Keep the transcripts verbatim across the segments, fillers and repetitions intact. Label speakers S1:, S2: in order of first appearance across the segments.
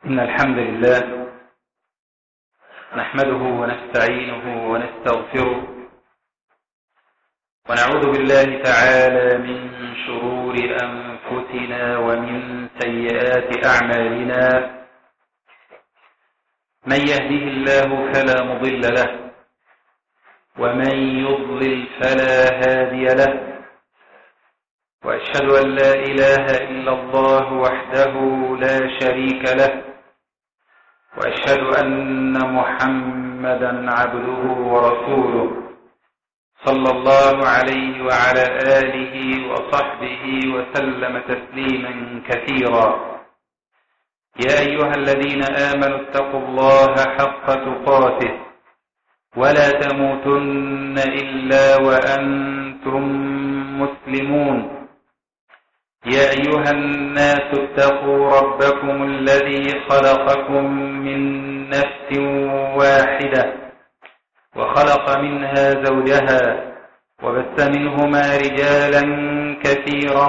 S1: إن الحمد لله نحمده ونستعينه ونستغفره ونعوذ بالله تعالى من شرور أنفسنا ومن سيئات أعمالنا. من يهده الله فلا مضل له ومن يضلل فلا هادي له، وأشهد أن لا إله إلا الله وحده لا شريك له، وأشهد أن محمدا عبده ورسوله صلى الله عليه وعلى آله وصحبه وسلم تسليما كثيرا. يا أيها الذين آمنوا اتقوا الله حق تقاته ولا تموتن إلا وأنتم مسلمون. يا أيها الناس اتقوا ربكم الذي خلقكم من نفس واحدة وخلق منها زوجها وبث منهما رجالا كثيرا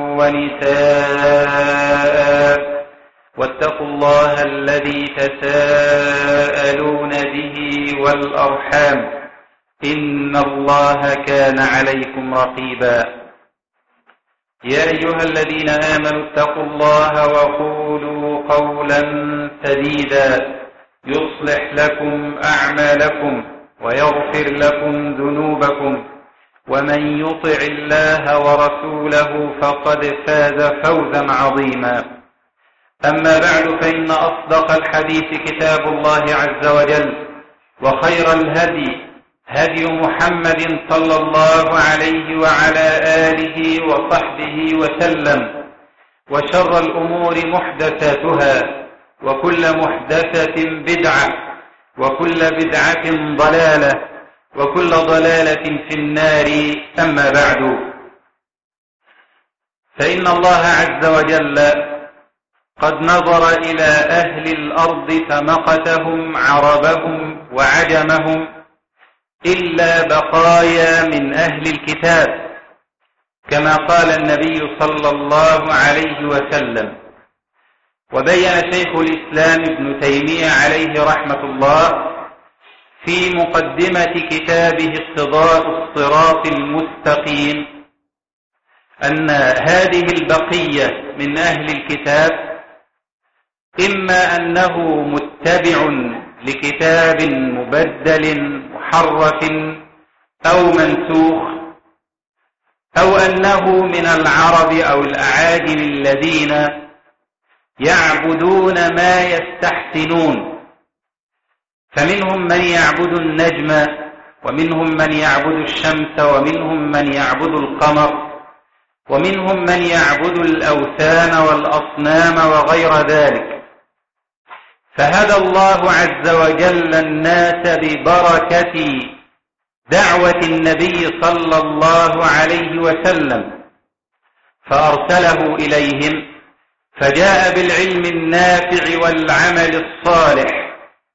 S1: ونساء، واتقوا الله الذي تساءلون به والأرحام إن الله كان عليكم رقيبا. يا أيها الذين آمنوا اتقوا الله وقولوا قولا سديدا يصلح لكم أعمالكم ويغفر لكم ذنوبكم، ومن يطع الله ورسوله فقد فاز فوزا عظيما. أما بعد، فإن أصدق الحديث كتاب الله عز وجل، وخير الهدي هدي محمد صلى الله عليه وعلى آله وصحبه وسلم، وشر الأمور محدثاتها، وكل محدثة بدعة، وكل بدعة ضلالة، وكل ضلالة في النار. أما بعد، فإن الله عز وجل قد نظر إلى أهل الأرض فمقتهم عربهم وعجمهم إلا بقايا من أهل الكتاب، كما قال النبي صلى الله عليه وسلم. وبين شيخ الإسلام ابن تيمية عليه رحمة الله في مقدمة كتابه اقتضاء الصراط المستقيم أن هذه البقية من أهل الكتاب إما أنه متبع لكتاب مبدل محرف أو منسوخ، أو أنه من العرب أو الأعاجم الذين يعبدون ما يستحسنون، فمنهم من يعبد النجم، ومنهم من يعبد الشمس، ومنهم من يعبد القمر، ومنهم من يعبد الأوثان والأصنام وغير ذلك. فهدى الله عز وجل الناس ببركة دعوة النبي صلى الله عليه وسلم، فأرسله إليهم، فجاء بالعلم النافع والعمل الصالح،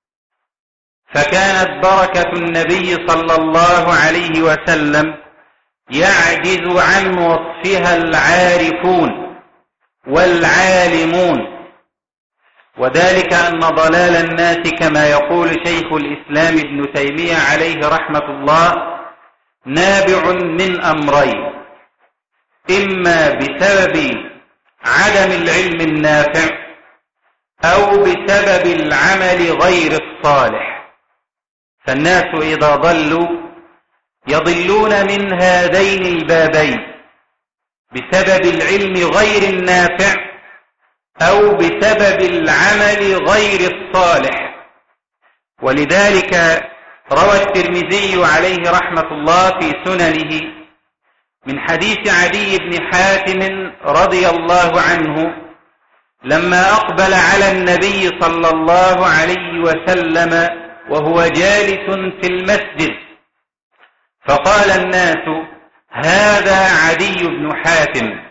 S1: فكانت بركة النبي صلى الله عليه وسلم يعجز عن وصفها العارفون والعالمون، وذلك أن ضلال الناس كما يقول شيخ الإسلام ابن تيمية عليه رحمة الله نابع من أمرين: إما بسبب عدم العلم النافع، أو بسبب العمل غير الصالح. فالناس إذا ضلوا يضلون من هذين البابين: بسبب العلم غير النافع، أو بسبب العمل غير الصالح. ولذلك روى الترمذي عليه رحمة الله في سننه من حديث عدي بن حاتم رضي الله عنه لما أقبل على النبي صلى الله عليه وسلم وهو جالس في المسجد، فقال الناس: هذا عدي بن حاتم.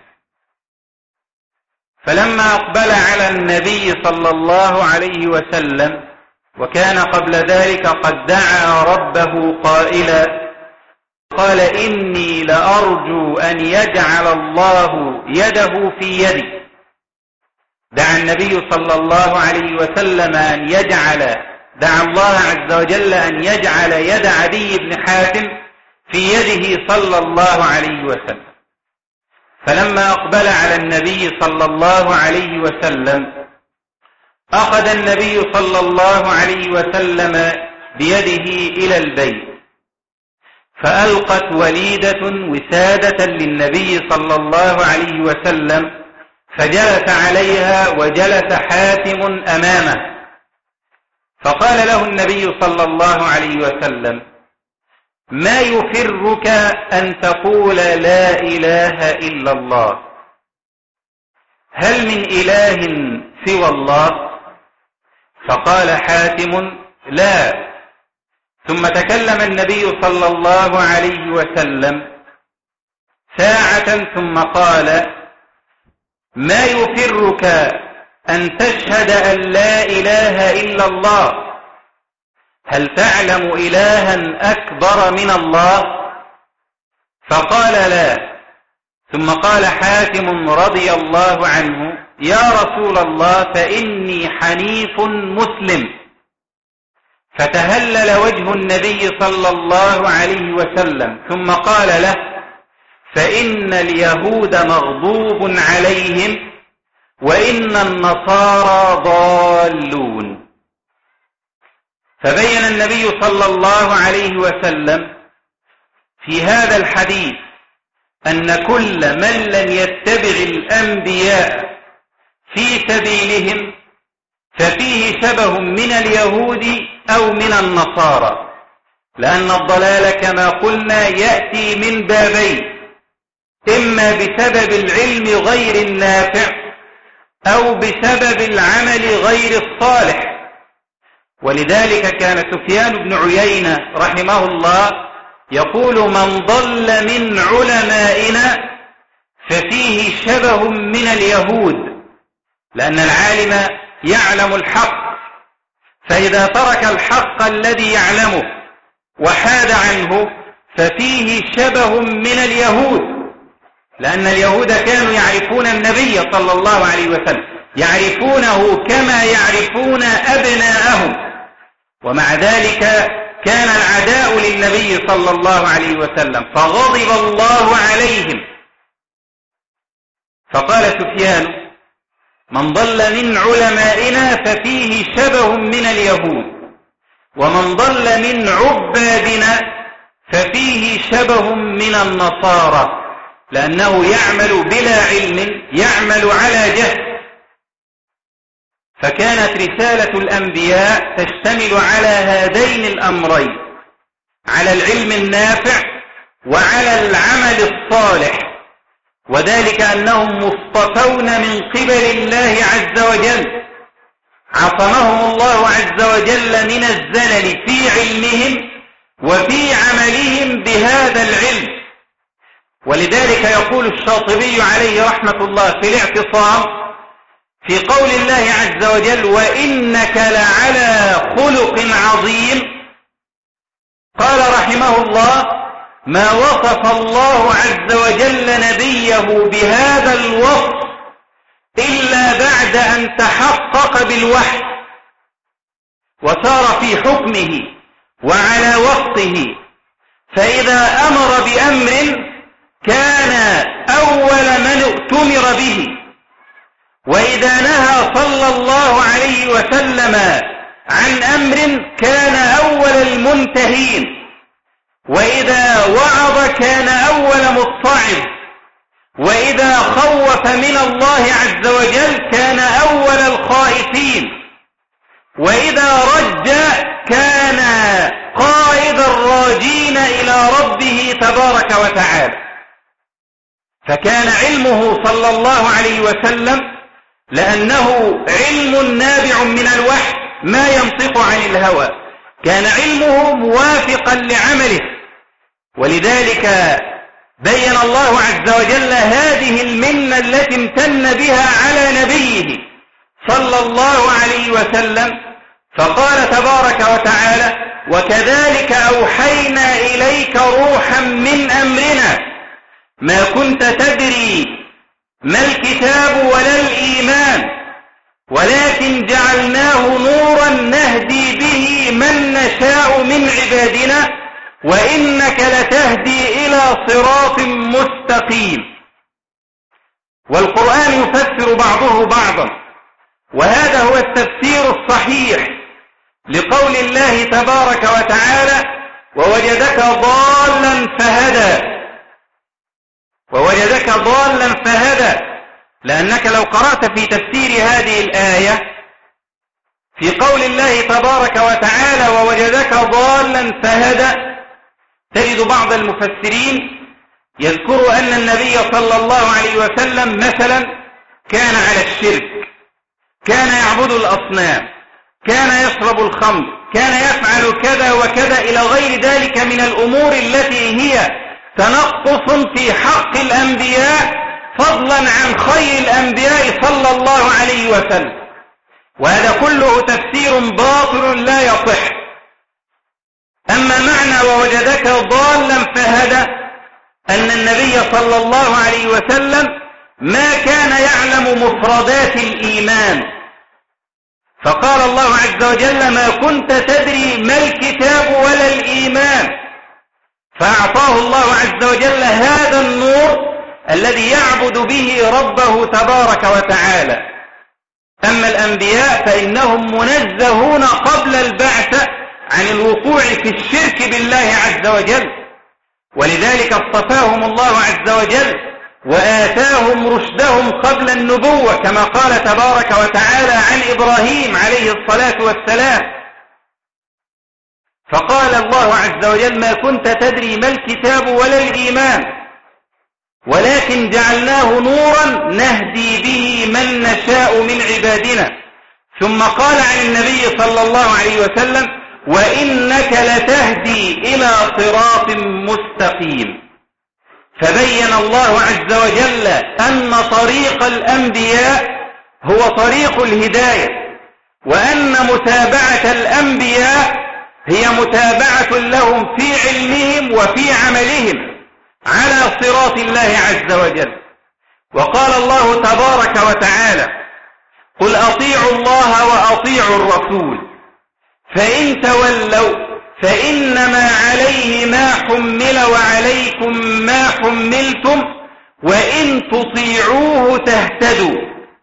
S1: فلما أقبل على النبي صلى الله عليه وسلم، وكان قبل ذلك قد دعا ربه قائلا: قال: إني لأرجو أن يجعل الله يده في يدي، دعا النبي صلى الله عليه وسلم أن يجعل دعا الله عز وجل أن يجعل يد عدي بن حاتم في يده صلى الله عليه وسلم. فلما أقبل على النبي صلى الله عليه وسلم أخذ النبي صلى الله عليه وسلم بيده إلى البيت، فألقت وليدة وسادة للنبي صلى الله عليه وسلم، فجلس عليها وجلس حاتم أمامه، فقال له النبي صلى الله عليه وسلم: ما يفرك أن تقول لا إله إلا الله؟ هل من إله سوى الله؟ فقال حاتم: لا. ثم تكلم النبي صلى الله عليه وسلم ساعة ثم قال: ما يفرك أن تشهد أن لا إله إلا الله؟ هل تعلم إلها أكبر من الله؟ فقال: لا. ثم قال حاتم رضي الله عنه: يا رسول الله، فإني حنيف مسلم. فتهلل وجه النبي صلى الله عليه وسلم ثم قال له: فإن اليهود مغضوب عليهم وإن النصارى ضالون. فبين النبي صلى الله عليه وسلم في هذا الحديث أن كل من لم يتبع الأنبياء في سبيلهم ففيه شبه من اليهود أو من النصارى، لأن الضلال كما قلنا يأتي من بابين: إما بسبب العلم غير النافع أو بسبب العمل غير الصالح. ولذلك كان سفيان بن عيينة رحمه الله يقول: من ضل من علمائنا ففيه شبه من اليهود، لأن العالم يعلم الحق، فإذا ترك الحق الذي يعلمه وحاد عنه ففيه شبه من اليهود، لأن اليهود كانوا يعرفون النبي صلى الله عليه وسلم، يعرفونه كما يعرفون أبناءهم، ومع ذلك كان العداء للنبي صلى الله عليه وسلم، فغضب الله عليهم. فقال سفيان: من ضل من علمائنا ففيه شبه من اليهود، ومن ضل من عبادنا ففيه شبه من النصارى، لأنه يعمل بلا علم، يعمل على جهل. فكانت رسالة الأنبياء تشتمل على هذين الأمرين: على العلم النافع وعلى العمل الصالح، وذلك أنهم مصطفون من قبل الله عز وجل، عصمهم الله عز وجل من الزلل في علمهم وفي عملهم بهذا العلم. ولذلك يقول الشاطبي عليه رحمة الله في الاعتصام في قول الله عز وجل: وإنك لعلى خلق عظيم، قال رحمه الله: ما وصف الله عز وجل نبيه بهذا الوصف إلا بعد أن تحقق بالوحي وسار في حكمه وعلى وقته، فإذا أمر بأمر كان أول من ائتمر به، وإذا نهى صلى الله عليه وسلم عن أمر كان أول المنتهين، وإذا وعظ كان أول متعظ، وإذا خوف من الله عز وجل كان أول الخائفين، وإذا رج كان قائد الراجين إلى ربه تبارك وتعالى. فكان علمه صلى الله عليه وسلم لأنه علم نابع من الوحي ما ينطق عن الهوى، كان علمه موافقا لعمله. ولذلك بين الله عز وجل هذه المنة التي امتن بها على نبيه صلى الله عليه وسلم، فقال تبارك وتعالى: وكذلك أوحينا إليك روحا من أمرنا ما كنت تدري ما الكتاب ولا الإيمان ولكن جعلناه نورا نهدي به من نشاء من عبادنا وإنك لتهدي إلى صراط مستقيم. والقرآن يفسر بعضه بعضا، وهذا هو التفسير الصحيح لقول الله تبارك وتعالى: ووجدك ضالا فهدى. ووجدك ضالا فهدى، لأنك لو قرأت في تفسير هذه الآية في قول الله تبارك وتعالى: ووجدك ضالا فهدى، تجد بعض المفسرين يذكر أن النبي صلى الله عليه وسلم مثلا كان على الشرك، كان يعبد الأصنام، كان يشرب الخمر، كان يفعل كذا وكذا إلى غير ذلك من الأمور التي هي تنقص في حق الأنبياء، فضلا عن خير الأنبياء صلى الله عليه وسلم. وهذا كله تفسير باطل لا يصح. أما معنى ووجدك ضالا فهدى، أن النبي صلى الله عليه وسلم ما كان يعلم مفردات الإيمان، فقال الله عز وجل: ما كنت تدري ما الكتاب ولا الإيمان، فأعطاه الله عز وجل هذا النور الذي يعبد به ربه تبارك وتعالى. أما الأنبياء فإنهم منزهون قبل البعث عن الوقوع في الشرك بالله عز وجل، ولذلك اصطفاهم الله عز وجل وآتاهم رشدهم قبل النبوة، كما قال تبارك وتعالى عن إبراهيم عليه الصلاة والسلام. فقال الله عز وجل: ما كنت تدري ما الكتاب ولا الإيمان ولكن جعلناه نورا نهدي به من نشاء من عبادنا. ثم قال عن النبي صلى الله عليه وسلم: وإنك لتهدي إلى صراط مستقيم. فبين الله عز وجل أن طريق الأنبياء هو طريق الهداية، وأن متابعة الأنبياء هي متابعة لهم في علمهم وفي عملهم على صراط الله عز وجل. وقال الله تبارك وتعالى: قل أطيعوا الله وأطيعوا الرسول فإن تولوا فإنما عليه ما حمل وعليكم ما حملتم وإن تطيعوه تهتدوا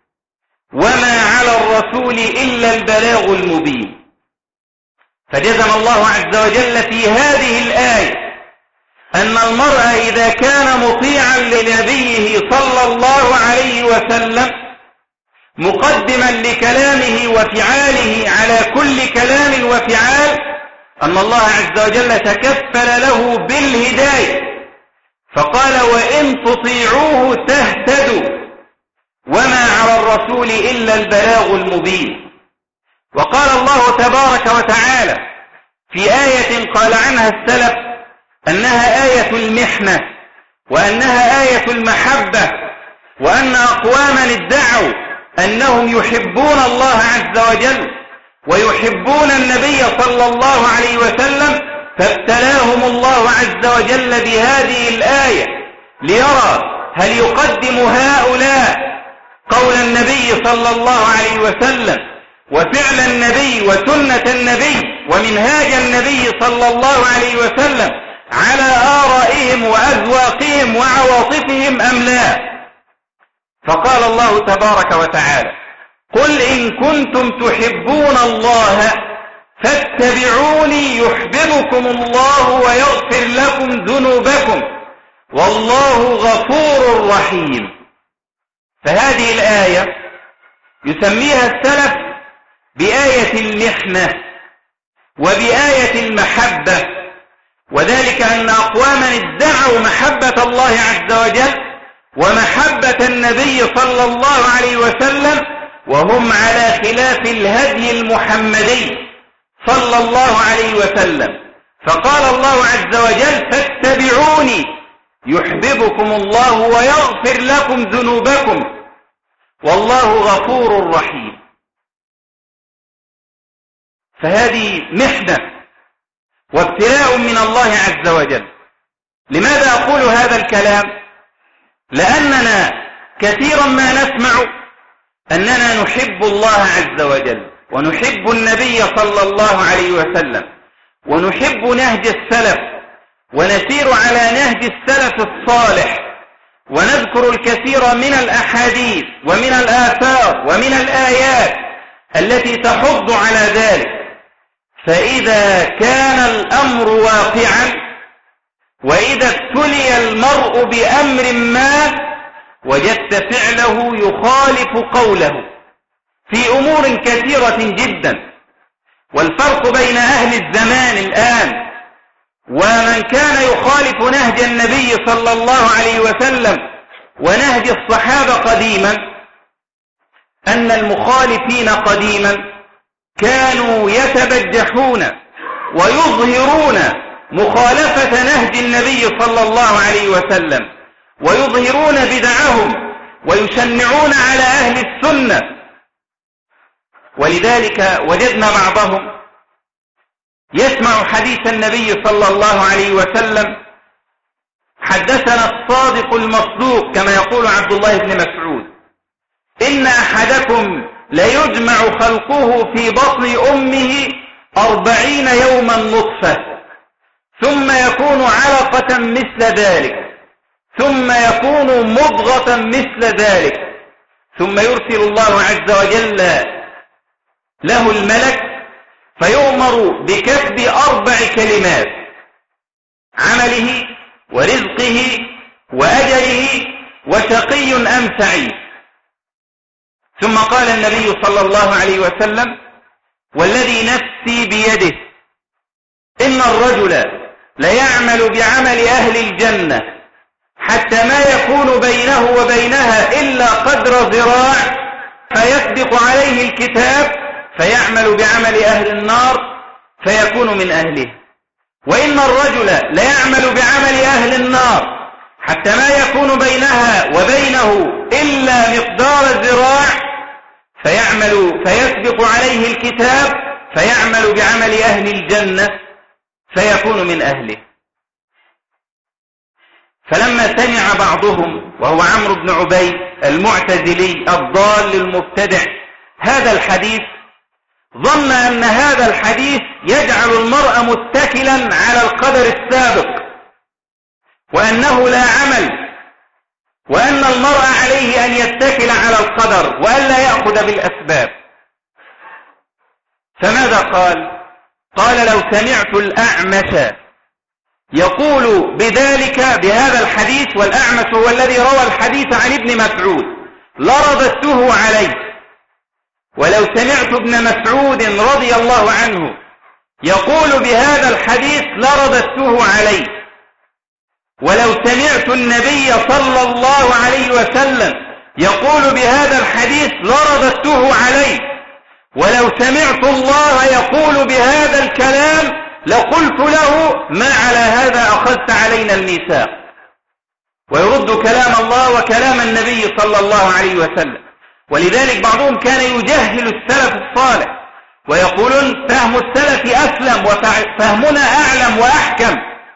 S1: وما على الرسول إلا البلاغ المبين. فجزم الله عز وجل في هذه الآية أن المرء إذا كان مطيعا لنبيه صلى الله عليه وسلم مقدما لكلامه وفعاله على كل كلام وفعال، أن الله عز وجل تكفل له بالهداية، فقال: وإن تطيعوه تهتدوا وما على الرسول إلا البلاغ المبين. وقال الله تبارك وتعالى في آية قال عنها السلف أنها آية المحنة وأنها آية المحبة، وأن أقواما ادعوا أنهم يحبون الله عز وجل ويحبون النبي صلى الله عليه وسلم، فابتلاهم الله عز وجل بهذه الآية ليرى هل يقدم هؤلاء قول النبي صلى الله عليه وسلم وفعل النبي وسنة النبي ومنهاج النبي صلى الله عليه وسلم على آرائهم وأذواقهم وعواطفهم أم لا. فقال الله تبارك وتعالى: قل إن كنتم تحبون الله فاتبعوني يحببكم الله ويغفر لكم ذنوبكم والله غفور رحيم. فهذه الآية يسميها السلف بآية المحنة وبآية المحبة، وذلك أن أقواما ادعوا محبة الله عز وجل ومحبة النبي صلى الله عليه وسلم وهم على خلاف الهدي المحمدي صلى الله عليه وسلم. فقال الله عز وجل: فاتبعوني يحببكم الله ويغفر لكم ذنوبكم والله غفور رحيم. فهذه محنة وابتلاء من الله عز وجل. لماذا أقول هذا الكلام؟ لأننا كثيرا ما نسمع أننا نحب الله عز وجل ونحب النبي صلى الله عليه وسلم ونحب نهج السلف ونسير على نهج السلف الصالح ونذكر الكثير من الأحاديث ومن الآثار ومن الآيات التي تحض على ذلك، فإذا كان الأمر واقعا وإذا ابتلي المرء بأمر ما وجدت فعله يخالف قوله في أمور كثيرة جدا. والفرق بين أهل الزمان الآن ومن كان يخالف نهج النبي صلى الله عليه وسلم ونهج الصحابة قديما أن المخالفين قديما كانوا يتبجحون ويظهرون مخالفة نهج النبي صلى الله عليه وسلم ويظهرون بدعهم ويشنعون على أهل السنة. ولذلك وجدنا بعضهم يسمع حديث النبي صلى الله عليه وسلم: حدثنا الصادق المصدوق، كما يقول عبد الله بن مسعود: إن أحدكم ليجمع خلقه في بطن أمه أربعين يوما نطفة ثم يكون علقة مثل ذلك ثم يكون مضغة مثل ذلك ثم يرسل الله عز وجل له الملك فيؤمر بكتب أربع كلمات: عمله ورزقه وأجله وشقي أم سعيد. ثم قال النبي صلى الله عليه وسلم: والذي نفسي بيده إن الرجل ليعمل بعمل أهل الجنة حتى ما يكون بينه وبينها إلا قدر ذراع فيسبق عليه الكتاب فيعمل بعمل أهل النار فيكون من أهله، وإن الرجل ليعمل بعمل أهل النار حتى ما يكون بينها وبينه إلا مقدار الذراع فيعمل فيسبق عليه الكتاب فيعمل بعمل أهل الجنة فيكون من أهله. فلما سمع بعضهم وهو عمرو بن عبيد المعتزلي الضال المبتدع هذا الحديث ظن أن هذا الحديث يجعل المرء متكلا على القدر السابق وأنه لا عمل، وأن المرء عليه أن يتكل على القدر وألا يأخذ بالأسباب. فماذا قال؟ قال: لو سمعت الأعمش يقول بذلك بهذا الحديث، والأعمش هو الذي روى الحديث عن ابن مسعود، لرددته عليه. ولو سمعت ابن مسعود رضي الله عنه يقول بهذا الحديث لرددته عليه. ولو سمعت النبي صلى الله عليه وسلم يقول بهذا الحديث لرددته عليه. ولو سمعت الله يقول بهذا الكلام لقلت له: ما على هذا أخذت علينا الميثاق. ويرد كلام الله وكلام النبي صلى الله عليه وسلم. ولذلك بعضهم كان يجهل السلف الصالح ويقولون: فهم السلف أسلم وفهمنا أعلم وأحكم.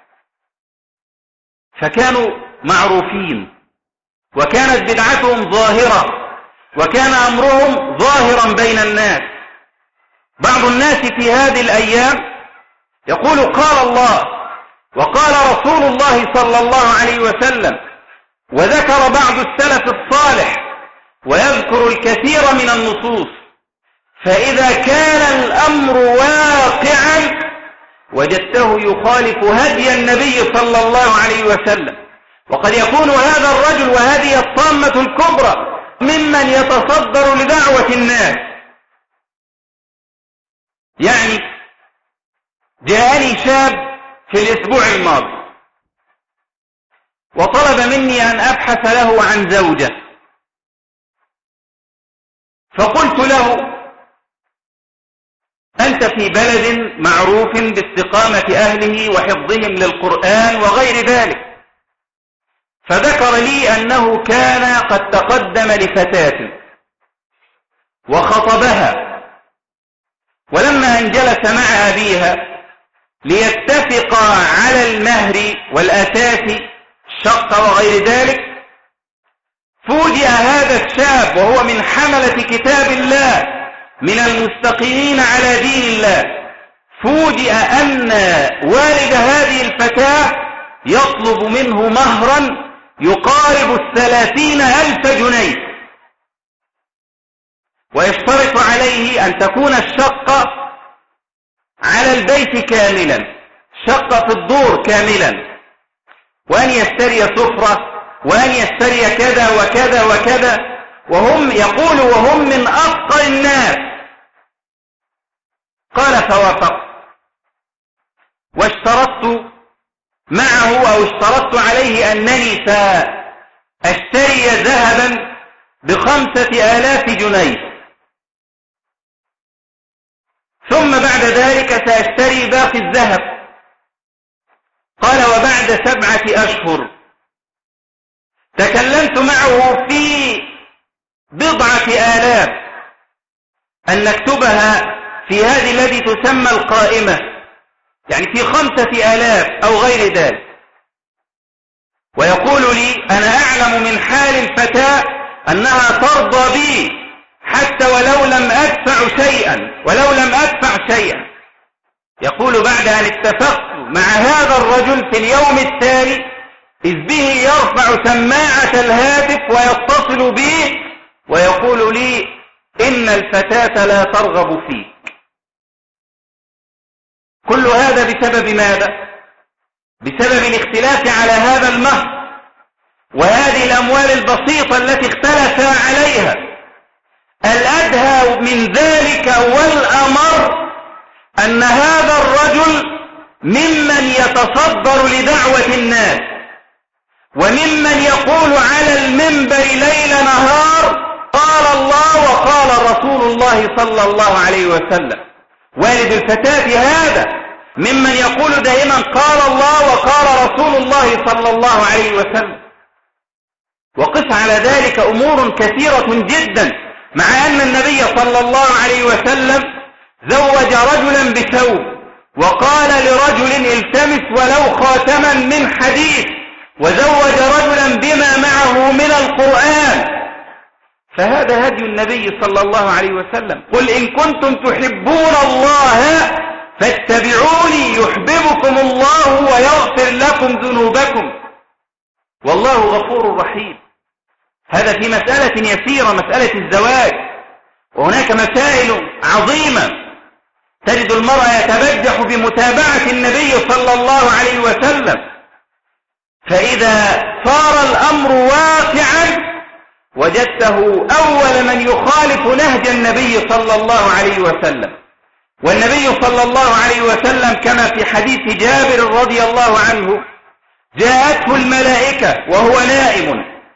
S1: فكانوا معروفين وكانت بدعتهم ظاهرة وكان أمرهم ظاهرا بين الناس. بعض الناس في هذه الأيام يقول: قال الله وقال رسول الله صلى الله عليه وسلم، وذكر بعض السلف الصالح ويذكر الكثير من النصوص، فإذا كان الأمر واقعا وجدته يخالف هدي النبي صلى الله عليه وسلم. وقد يكون هذا الرجل وهذه الطامة الكبرى ممن يتصدر لدعوة الناس. يعني جاءني شاب في الأسبوع الماضي وطلب مني أن أبحث له عن زوجة، فقلت له: أنت في بلد معروف باستقامة أهله وحفظهم للقرآن وغير ذلك. فذكر لي أنه كان قد تقدم لفتاة وخطبها، ولما أن جلس مع أبيها ليتفقا على المهر والأساس الشقة وغير ذلك، فوجئ هذا الشاب وهو من حملة كتاب الله من المستقيمين على دين الله، فوجئ أن والد هذه الفتاة يطلب منه مهرا يقارب الثلاثين ألف جنيه، ويشترط عليه أن تكون الشقة على البيت كاملا، شقة في الدور كاملا، وأن يشتري سفرة، وأن يشتري كذا وكذا وكذا، وهم يقول وهم من أفقر الناس. قال فوافق، واشترطت معه أو اشترطت عليه أنني سأشتري ذهبا بخمسة آلاف جنيه، ثم بعد ذلك سأشتري باقي الذهب. قال وبعد سبعة أشهر تكلمت معه في بضعة آلاف أن نكتبها في هذه التي تسمى القائمة، يعني في خمسة آلاف أو غير ذلك. ويقول لي أنا أعلم من حال الفتاة أنها ترضى بي حتى ولو لم أدفع شيئا ولو لم أدفع شيئا. يقول بعد أن اتفقت مع هذا الرجل في اليوم التالي إذ به يرفع سماعة الهاتف ويتصل بي ويقول لي إن الفتاة لا ترغب فيك. كل هذا بسبب ماذا؟ بسبب الاختلاف على هذا المهر وهذه الأموال البسيطة التي اختلفا عليها. الأدهى من ذلك والأمر أن هذا الرجل ممن يتصدر لدعوة الناس وممن يقول على المنبر ليل نهار قال الله وقال رسول الله صلى الله عليه وسلم. والد الفتاة هذا ممن يقول دائما قال الله وقال رسول الله صلى الله عليه وسلم. وقس على ذلك أمور كثيرة جدا، مع أن النبي صلى الله عليه وسلم زوج رجلا بثوب وقال لرجل التمس ولو خاتما من حديد، وزوج رجلا بما معه من القرآن. فهذا هدي النبي صلى الله عليه وسلم. قل إن كنتم تحبون الله فاتبعوني يحببكم الله ويغفر لكم ذنوبكم والله غفور رحيم. هذا في مسألة يسيرة، مسألة الزواج. وهناك مسائل عظيمة تجد المرأة يتبجح بمتابعة النبي صلى الله عليه وسلم، فإذا صار الأمر واقعا وجدته أول من يخالف نهج النبي صلى الله عليه وسلم. والنبي صلى الله عليه وسلم كما في حديث جابر رضي الله عنه جاءته الملائكة وهو نائم،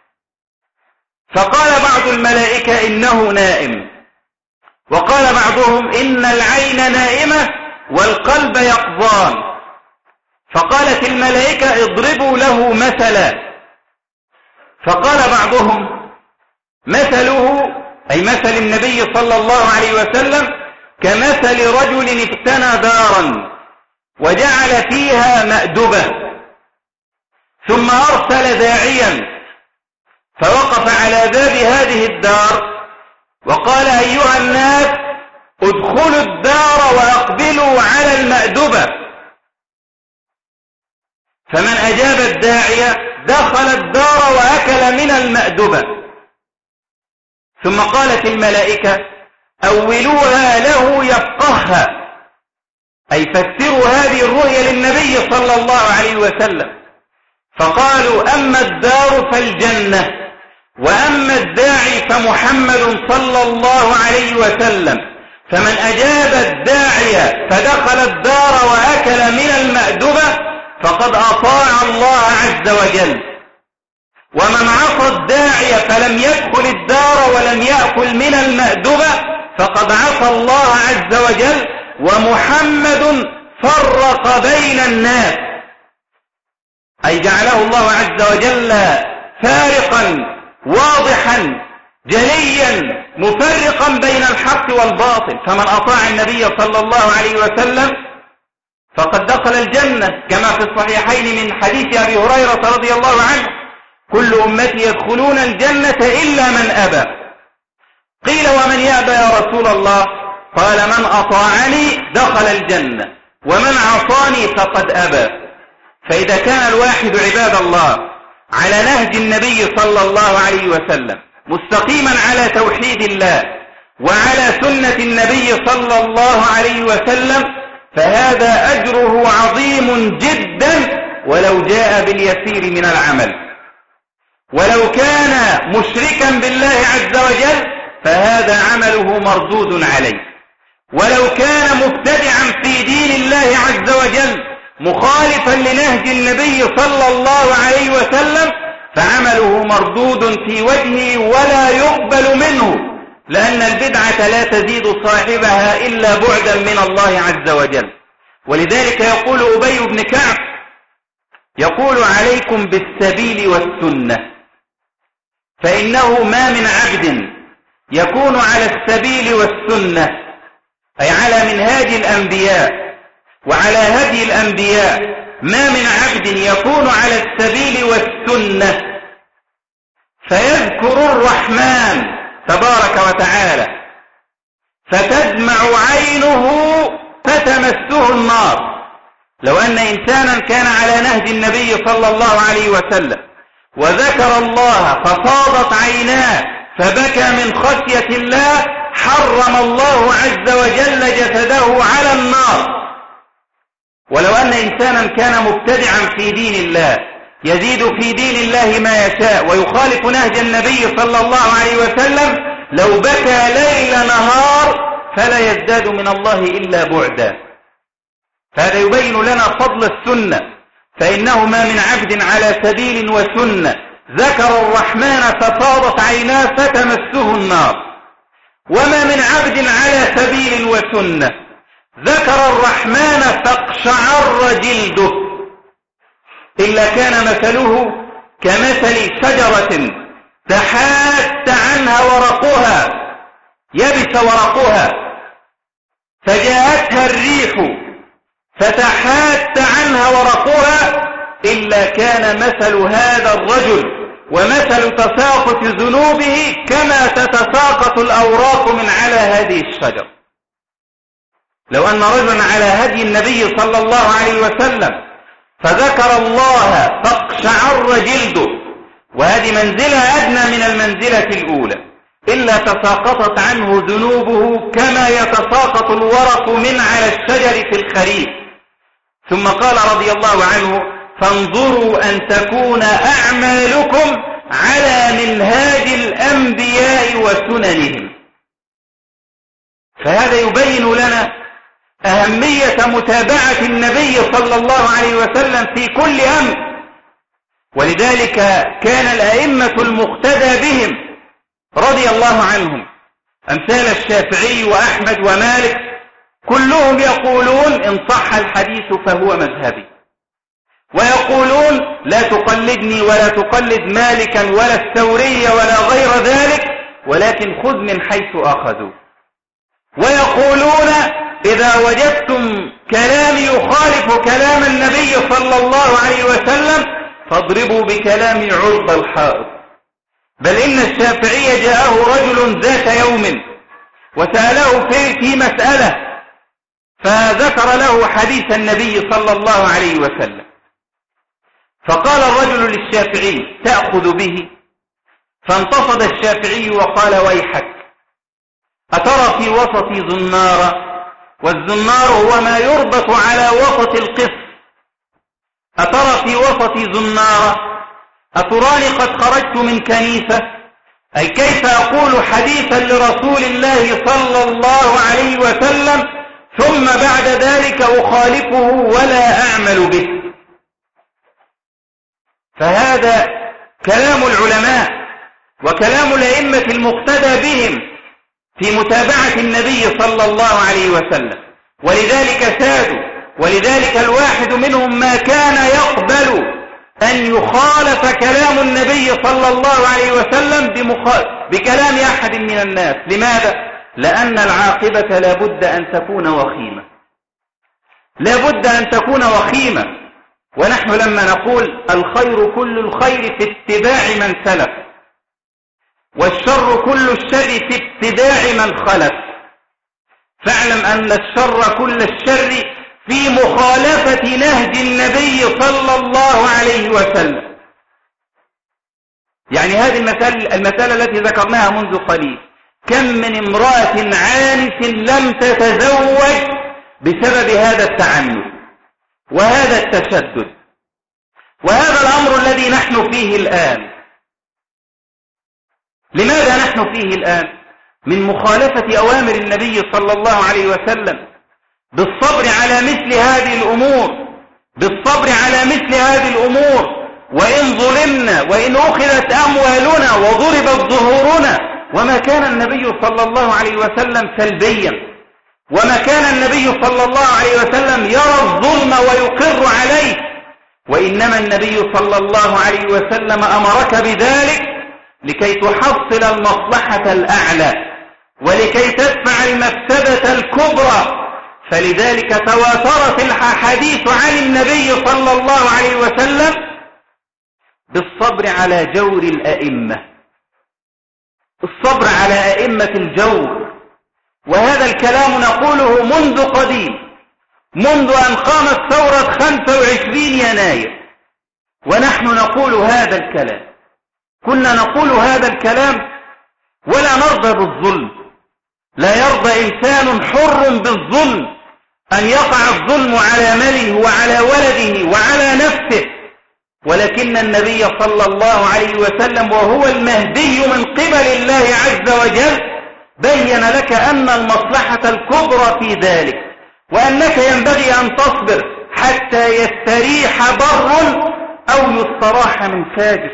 S1: فقال بعض الملائكة إنه نائم، وقال بعضهم إن العين نائمة والقلب يقظان. فقالت الملائكة اضربوا له مثلا، فقال بعضهم مثله أي مثل النبي صلى الله عليه وسلم كمثل رجل افتنى دارا وجعل فيها مأدبة ثم أرسل داعيا فوقف على باب هذه الدار وقال أيها الناس ادخلوا الدار وأقبلوا على المأدبة، فمن أجاب الداعية دخل الدار وأكل من المأدبة. ثم قالت الملائكة أولوها له يفقهها، أي فسروا هذه الرؤيا للنبي صلى الله عليه وسلم. فقالوا أما الدار فالجنة وأما الداعي فمحمد صلى الله عليه وسلم، فمن أجاب الداعية فدخل الدار وأكل من المأدبة فقد أطاع الله عز وجل، ومن عصى الداعية فلم يدخل الدار ولم يأكل من المأدبة فقد عصى الله عز وجل، ومحمد فرق بين الناس، أي جعله الله عز وجل فارقا واضحا جليا مفرقا بين الحق والباطل. فمن أطاع النبي صلى الله عليه وسلم فقد دخل الجنة كما في الصحيحين من حديث أبي هريرة رضي الله عنه كل أمتي يدخلون الجنة إلا من أبى. قيل ومن يأبى يا رسول الله؟ قال من أطاعني دخل الجنة ومن عصاني فقد أبى. فإذا كان الواحد عباد الله على نهج النبي صلى الله عليه وسلم مستقيما على توحيد الله وعلى سنة النبي صلى الله عليه وسلم فهذا أجره عظيم جدا ولو جاء باليسير من العمل. ولو كان مشركا بالله عز وجل فهذا عمله مردود عليه. ولو كان مبتدعا في دين الله عز وجل مخالفا لنهج النبي صلى الله عليه وسلم فعمله مردود في وجهه ولا يقبل منه، لأن البدعة لا تزيد صاحبها إلا بعدا من الله عز وجل. ولذلك يقول أبي بن كعب يقول عليكم بالسبيل والسنة، فإنه ما من عبد يكون على السبيل والسنة أي على منهاج الأنبياء وعلى هدي الأنبياء، ما من عبد يكون على السبيل والسنة فيذكر الرحمن تبارك وتعالى فتدمع عينه فتمسه النار. لو أن إنسانا كان على نهج النبي صلى الله عليه وسلم وذكر الله ففاضت عيناه فبكى من خشية الله حرم الله عز وجل جسده على النار. ولو أن إنسانا كان مبتدعا في دين الله يزيد في دين الله ما يشاء ويخالف نهج النبي صلى الله عليه وسلم لو بكى ليل نهار فلا يزداد من الله إلا بعدا. فهذا يبين لنا فضل السنة، فإنه ما من عبد على سبيل وسنة ذكر الرحمن ففاضت عيناه فتمسه النار، وما من عبد على سبيل وسنة ذكر الرحمن فاقشعر جلده إلا كان مثله كمثل شجرة تحات عنها ورقها، يبس ورقها فجاءتها الريح فتحات عنها ورقها إلا كان مثل هذا الرجل ومثل تساقط ذنوبه كما تتساقط الأوراق من على هذه الشجرة. لو أن رجلا على هدي النبي صلى الله عليه وسلم فذكر الله فاقشعر جلده، وهذه منزلة أدنى من المنزلة الأولى، إلا تساقطت عنه ذنوبه كما يتساقط الورق من على الشجر في الخريف. ثم قال رضي الله عنه فانظروا أن تكون أعمالكم على منهاج الأنبياء وسننهم. فهذا يبين لنا أهمية متابعة النبي صلى الله عليه وسلم في كل أمر. ولذلك كان الأئمة المقتدى بهم رضي الله عنهم أمثال الشافعي وأحمد ومالك كلهم يقولون إن صح الحديث فهو مذهبي، ويقولون لا تقلدني ولا تقلد مالكا ولا الثوري ولا غير ذلك، ولكن خذ من حيث أخذوا. ويقولون إذا وجدتم كلامي يخالف كلام النبي صلى الله عليه وسلم فاضربوا بكلامي عرض الحائط. بل إن الشافعي جاءه رجل ذات يوم وسأله في, في مسألة فذكر له حديث النبي صلى الله عليه وسلم، فقال الرجل للشافعي تأخذ به؟ فانتفض الشافعي وقال ويحك، أترى في وسط زنارة؟ والزنار هو ما يربط على وسط القص. أترى في وسط زنارة؟ أتراني قد خرجت من كنيسة؟ أي كيف أقول حديثا لرسول الله صلى الله عليه وسلم ثم بعد ذلك أخالفه ولا أعمل به؟ فهذا كلام العلماء وكلام الأئمة المقتدى بهم في متابعة النبي صلى الله عليه وسلم، ولذلك سادوا. ولذلك الواحد منهم ما كان يقبل أن يخالف كلام النبي صلى الله عليه وسلم بكلام أحد من الناس. لماذا؟ لأن العاقبة لابد أن تكون وخيمة، لابد أن تكون وخيمة. ونحن لما نقول الخير كل الخير في اتباع من سلف، والشر كل الشر في اتباع من خلف، فاعلم أن الشر كل الشر في مخالفة نهج النبي صلى الله عليه وسلم. يعني هذه المسألة, المسألة التي ذكرناها منذ قليل، كم من امرأة عانس لم تتزوج بسبب هذا التعنت وهذا التشدد. وهذا الأمر الذي نحن فيه الآن. لماذا نحن فيه الآن؟ من مخالفة أوامر النبي صلى الله عليه وسلم، بالصبر على مثل هذه الأمور، بالصبر على مثل هذه الأمور، وإن ظلمنا وإن أخذت أموالنا وضربت ظهورنا. وما كان النبي صلى الله عليه وسلم سلبيا، وما كان النبي صلى الله عليه وسلم يرى الظلم ويقر عليه، وإنما النبي صلى الله عليه وسلم أمرك بذلك لكي تحصل المصلحة الأعلى ولكي تدفع المفسدة الكبرى. فلذلك تواترت الحديث عن النبي صلى الله عليه وسلم بالصبر على جور الأئمة، الصبر على أئمة الجور. وهذا الكلام نقوله منذ قديم، منذ أن قامت ثورة خمسة وعشرين يناير، ونحن نقول هذا الكلام. كنا نقول هذا الكلام ولا نرضى بالظلم. لا يرضى إنسان حر بالظلم أن يقع الظلم على ماله وعلى ولده وعلى نفسه. ولكن النبي صلى الله عليه وسلم وهو المهدي من قبل الله عز وجل بين لك أن المصلحة الكبرى في ذلك، وأنك ينبغي أن تصبر حتى يستريح بر أو يستراح من فاجر.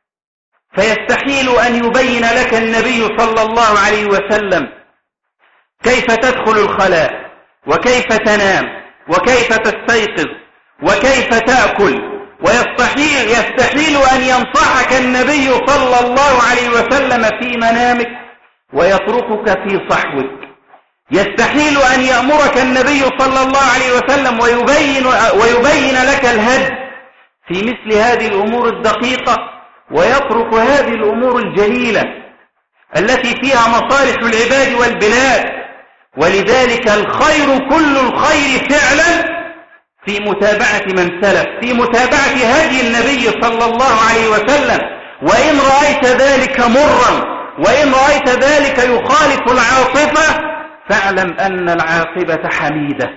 S1: فيستحيل أن يبين لك النبي صلى الله عليه وسلم كيف تدخل الخلاء، وكيف تنام، وكيف تستيقظ، وكيف تأكل. ويستحيل يستحيل أن ينصحك النبي صلى الله عليه وسلم في منامك ويتركك في صحوك. يستحيل أن يأمرك النبي صلى الله عليه وسلم ويبين, ويبين لك الهدي في مثل هذه الأمور الدقيقة، ويترك هذه الأمور الجليلة التي فيها مصالح العباد والبلاد. ولذلك الخير كل الخير فعلا في متابعة من سلف، في متابعة هدي النبي صلى الله عليه وسلم. وإن رأيت ذلك مرا، وإن رأيت ذلك يخالف العاطفة، فاعلم أن العاقبة حميدة،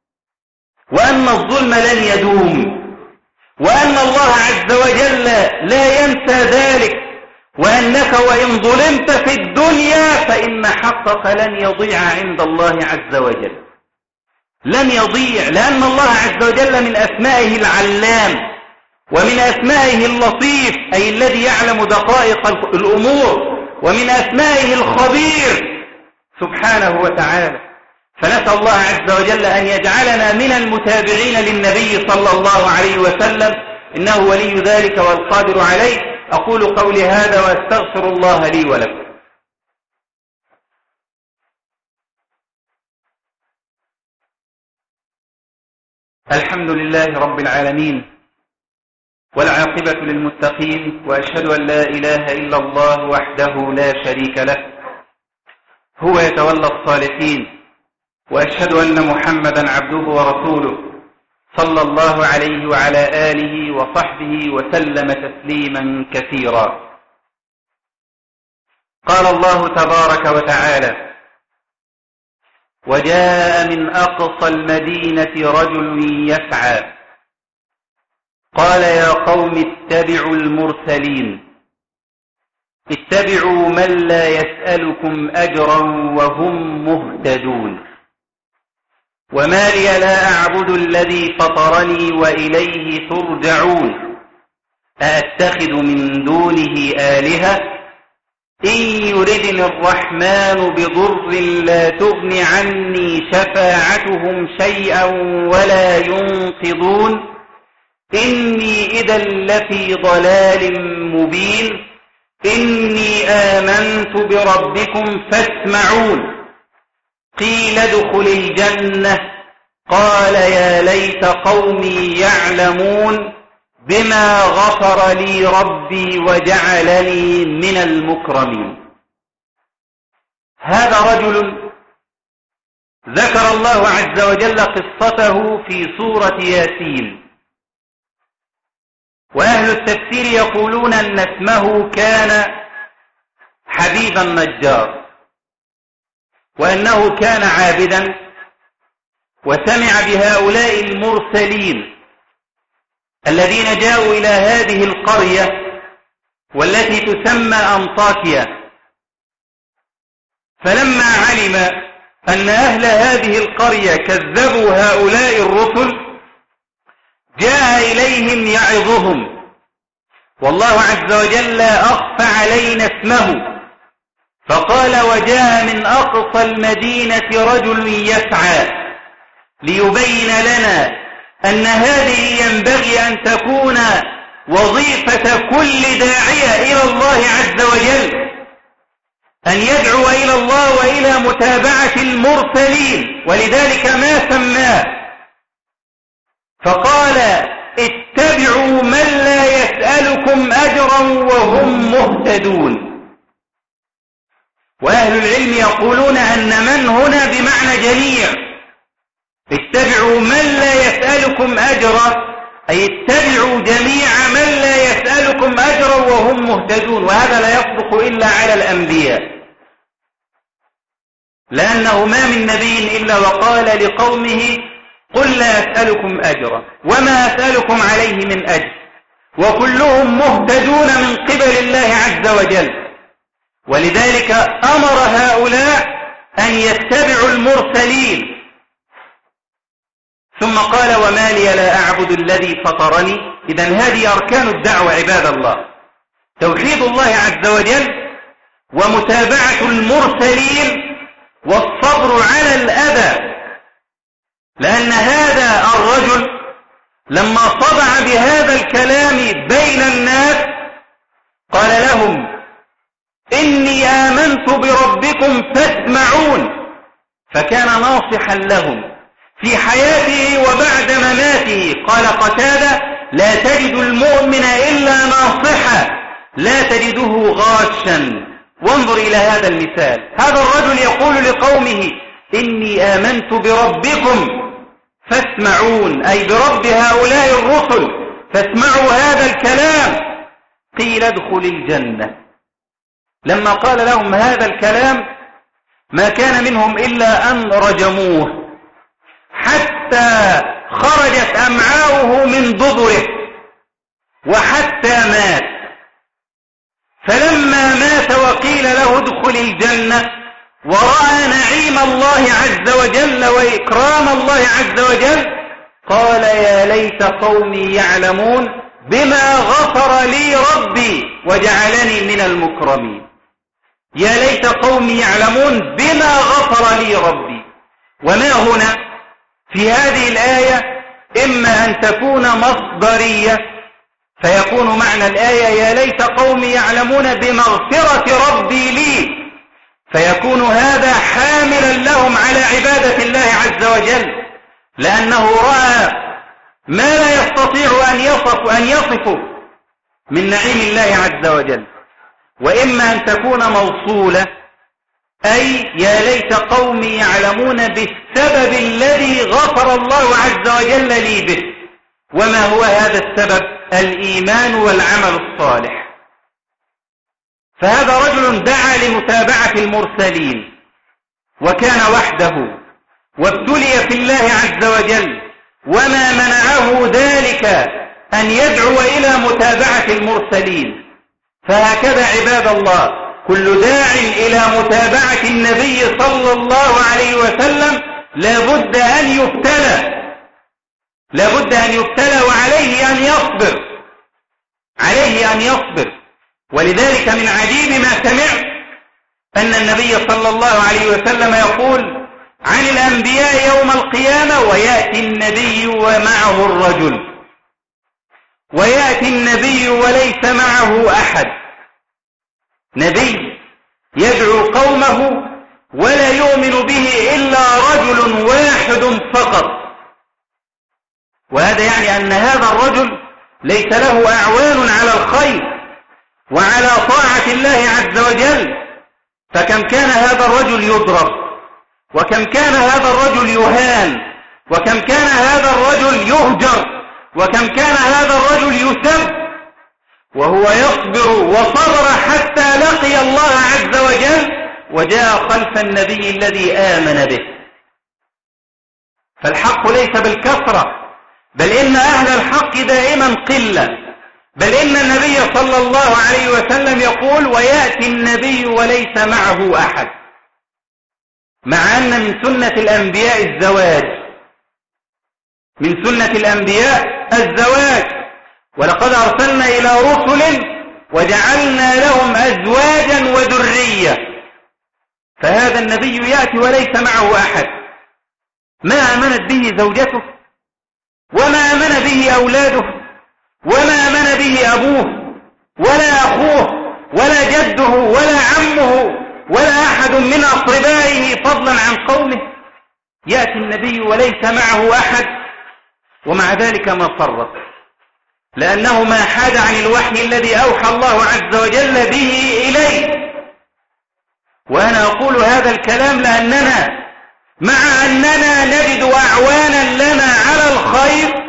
S1: وأن الظلم لن يدوم، وأن الله عز وجل لا ينسى ذلك، وأنك وإن ظلمت في الدنيا فإن حقك لن يضيع عند الله عز وجل، لن يضيع. لأن الله عز وجل من أسمائه العلام، ومن أسمائه اللطيف أي الذي يعلم دقائق الأمور، ومن أسمائه الخبير سبحانه وتعالى. فنسأل الله عز وجل أن يجعلنا من المتابعين للنبي صلى الله عليه وسلم، إنه ولي ذلك والقادر عليه. أقول قولي هذا وأستغفر الله لي ولكم. الحمد لله رب العالمين، والعاقبة للمتقين، وأشهد أن لا إله إلا الله وحده لا شريك له، هو يتولى الصالحين. وأشهد أن محمدا عبده ورسوله صلى الله عليه وعلى آله وصحبه وسلم تسليما كثيرا. قال الله تبارك وتعالى: وجاء من أقصى المدينة رجل يسعى قال يا قوم اتبعوا المرسلين، اتبعوا من لا يسألكم أجرا وهم مهتدون. وما لي لا أعبد الذي فطرني وإليه ترجعون، أأتخذ من دونه آلهة إن يردني الرحمن بضر لا تغن عني شفاعتهم شيئا ولا ينقذون، إني إذا لفي ضلال مبين. إني آمنت بربكم فاسمعون. قيل ادخل الجنة قال يا ليت قومي يعلمون بما غفر لي ربي وجعلني من المكرمين. هذا رجل ذكر الله عز وجل قصته في سورة ياسين، وأهل التفسير يقولون أن اسمه كان حبيب النجار، وأنه كان عابدا وسمع بهؤلاء المرسلين الذين جاءوا إلى هذه القرية والتي تسمى أنطاكيا، فلما علم أن أهل هذه القرية كذبوا هؤلاء الرسل جاء إليهم يعظهم، والله عز وجل أخفى علينا اسمه فقال وجاء من أقصى المدينة رجل يسعى ليبين لنا أن هذه ينبغي أن تكون وظيفة كل داعية إلى الله عز وجل، أن يدعو إلى الله وإلى متابعة المرسلين، ولذلك ما سماه فقال اتبعوا من لا يسألكم أجرا وهم مهتدون. وأهل العلم يقولون أن من هنا بمعنى جميع، اتبعوا من لا يسألكم أجرا أي اتبعوا جميع من لا يسألكم أجرا وهم مهتدون، وهذا لا يصدق إلا على الأنبياء، لأنه ما من نبي إلا وقال لقومه قل لا أسألكم أجرا وما أسألكم عليه من أجر، وكلهم مهتدون من قبل الله عز وجل، ولذلك أمر هؤلاء أن يتبعوا المرسلين. ثم قال وما لي لا أعبد الذي فطرني. إذن هذه أركان الدعوة عباد الله، توحيد الله عز وجل ومتابعة المرسلين والصبر على الأذى، لأن هذا الرجل لما صدع بهذا الكلام بين الناس قال لهم إني آمنت بربكم فاسمعون، فكان ناصحا لهم في حياته وبعد مماته. قال قتادة لا تجد المؤمن إلا ناصحا لا تجده غاشا. وانظر إلى هذا المثال، هذا الرجل يقول لقومه إني آمنت بربكم فاسمعون، أي برب هؤلاء الرسل فاسمعوا هذا الكلام. قيل ادخل الجنة. لما قال لهم هذا الكلام ما كان منهم إلا أن رجموه حتى خرجت أمعاؤه من دبره وحتى مات. فلما مات وقيل له ادخل الجنة ورأى نعيم الله عز وجل وإكرام الله عز وجل قال يا ليت قومي يعلمون بما غفر لي ربي وجعلني من المكرمين. يا ليت قومي يعلمون بما غفر لي ربي. وما هنا في هذه الآية إما أن تكون مصدرية فيكون معنى الآية يا ليت قومي يعلمون بمغفرة ربي لي، فيكون هذا حاملا لهم على عبادة الله عز وجل، لأنه رأى ما لا يستطيع أن يصف أن يصفه من نعيم الله عز وجل. وإما أن تكون موصولة أي يا ليت قومي يعلمون بالسبب الذي غفر الله عز وجل لي به. وما هو هذا السبب؟ الإيمان والعمل الصالح. فهذا رجل دعا لمتابعة المرسلين وكان وحده وابتلي في الله عز وجل، وما منعه ذلك أن يدعو إلى متابعة المرسلين. فهكذا عباد الله كل داع إلى متابعة النبي صلى الله عليه وسلم لابد أن يبتلى لابد أن يبتلى وعليه أن يصبر عليه أن يصبر. ولذلك من عجيب ما سمعت أن النبي صلى الله عليه وسلم يقول عن الأنبياء يوم القيامة ويأتي النبي ومعه الرجل، ويأتي النبي وليس معه أحد. نبي يدعو قومه ولا يؤمن به إلا رجل واحد فقط وهذا يعني أن هذا الرجل ليس له أعوان على الخير وعلى طاعة الله عز وجل. فكم كان هذا الرجل يضرب، وكم كان هذا الرجل يهان، وكم كان هذا الرجل يهجر، وكم كان هذا الرجل يسب، وهو يصبر وصبر حتى لقي الله عز وجل وجاء خلف النبي الذي آمن به. فالحق ليس بالكثرة، بل إن أهل الحق دائما قلة، بل إن النبي صلى الله عليه وسلم يقول: ويأتي النبي وليس معه أحد. مع أن من سنة الأنبياء الزواج، من سنة الأنبياء الزواج، ولقد أرسلنا إلى رسل وجعلنا لهم أزواجا وذرية. فهذا النبي يأتي وليس معه أحد، ما آمنت به زوجته، وما آمن به أولاده، وما آمن به أبوه ولا أخوه ولا جده ولا عمه ولا أحد من أقربائه فضلا عن قومه. يأتي النبي وليس معه أحد، ومع ذلك ما فرط، لأنه ما حاد عن الوحي الذي أوحى الله عز وجل به إليه. وأنا أقول هذا الكلام لأننا مع أننا نجد أعوانا لنا على الخير،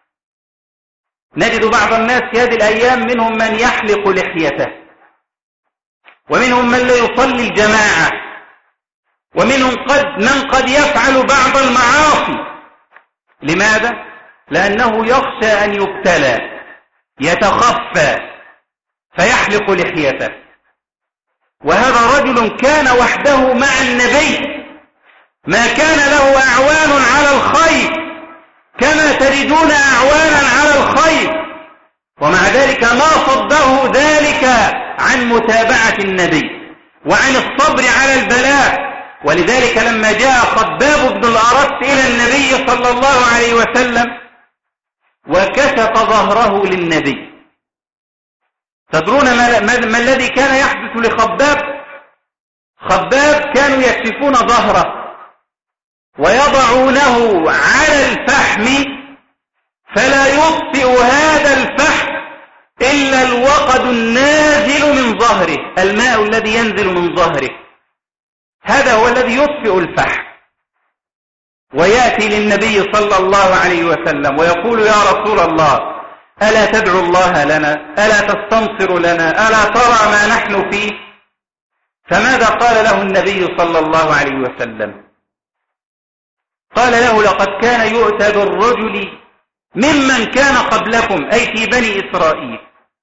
S1: نجد بعض الناس في هذه الأيام منهم من يحلق لحيته، ومنهم من لا يصلي الجماعة، ومنهم قد من قد يفعل بعض المعاصي. لماذا؟ لأنه يخشى أن يبتلى، يتخفى فيحلق لحيته. وهذا رجل كان وحده مع النبي، ما كان له أعوان على الخير كما تجدون أعوانا على الخير، ومع ذلك ما صده ذلك عن متابعة النبي وعن الصبر على البلاء. ولذلك لما جاء خباب بن الأرت إلى النبي صلى الله عليه وسلم وكشف ظهره للنبي، تدرون ما, ما, ما الذي كان يحدث لخباب؟ خباب كانوا يكشفون ظهره ويضعونه على الفحم فلا يطفئ هذا الفحم إلا الوقد النازل من ظهره، الماء الذي ينزل من ظهره، هذا هو الذي يطفئ الفحم. ويأتي للنبي صلى الله عليه وسلم ويقول: يا رسول الله، ألا تدعو الله لنا؟ ألا تستنصر لنا؟ ألا ترى ما نحن فيه؟ فماذا قال له النبي صلى الله عليه وسلم؟ قال له: لقد كان يؤتى بالرجل ممن كان قبلكم، أي في بني إسرائيل،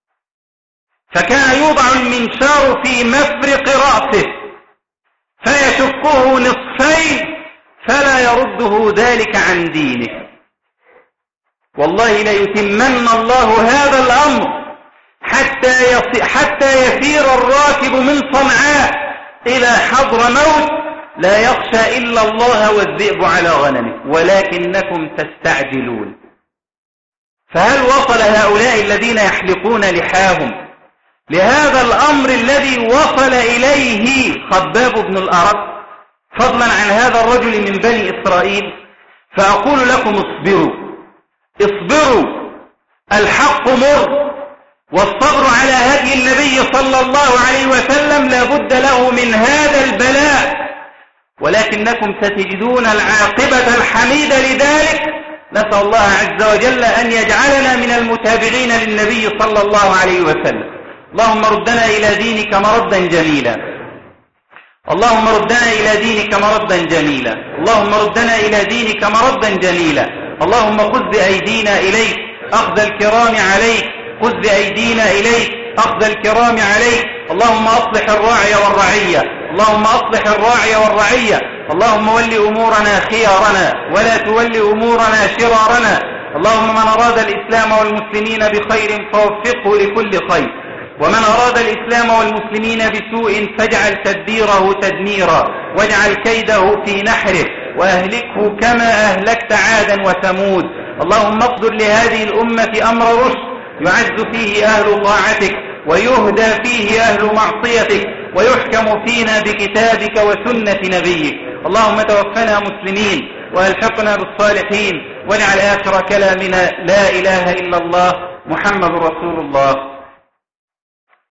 S1: فكان يوضع المنشار في مفرق رأسه فيشقه نصفين فلا يرده ذلك عن دينه. والله ليتمن الله هذا الأمر حتى حتى يسير الراكب من صنعاء إلى حضر موت لا يخشى إلا الله والذئب على غنمه، ولكنكم تستعجلون. فهل وصل هؤلاء الذين يحلقون لحاهم لهذا الأمر الذي وصل إليه خباب بن الأرت فضلا عن هذا الرجل من بني إسرائيل؟ فأقول لكم: اصبروا اصبروا، الحق مر، والصبر على هدي النبي صلى الله عليه وسلم لا بد له من هذا البلاء، ولكنكم ستجدون العاقبة الحميدة لذلك. نسأل الله عز وجل أن يجعلنا من المتابعين للنبي صلى الله عليه وسلم. اللهم ردنا إلى دينك مردا جميلا، اللهم ردنا إلى دينك مردا جميلا، اللهم ردنا إلى دينك مردا جميلا. اللهم خذ بأيدينا إليك أخذ الكرام عليك، خذ بأيدينا إليك أخذ الكرام عليك. اللهم أصلح الراعي والرعية، اللهم أصلح الراعي والرعية. اللهم ول أمورنا خيارنا ولا تول أمورنا شرارنا. اللهم من أراد الإسلام والمسلمين بخير فوفقه لكل خير، ومن أراد الإسلام والمسلمين بسوء فاجعل تدبيره تدميرا، واجعل كيده في نحره، وأهلكه كما أهلكت عادا وثمود. اللهم اقدر لهذه الأمة أمر رشد يعز فيه أهل طاعتك ويهدى فيه أهل معصيتك ويحكم فينا بكتابك وسنة نبيك. اللهم توفنا مسلمين وألحقنا بالصالحين، واجعل آخر كلامنا لا إله إلا الله محمد رسول الله.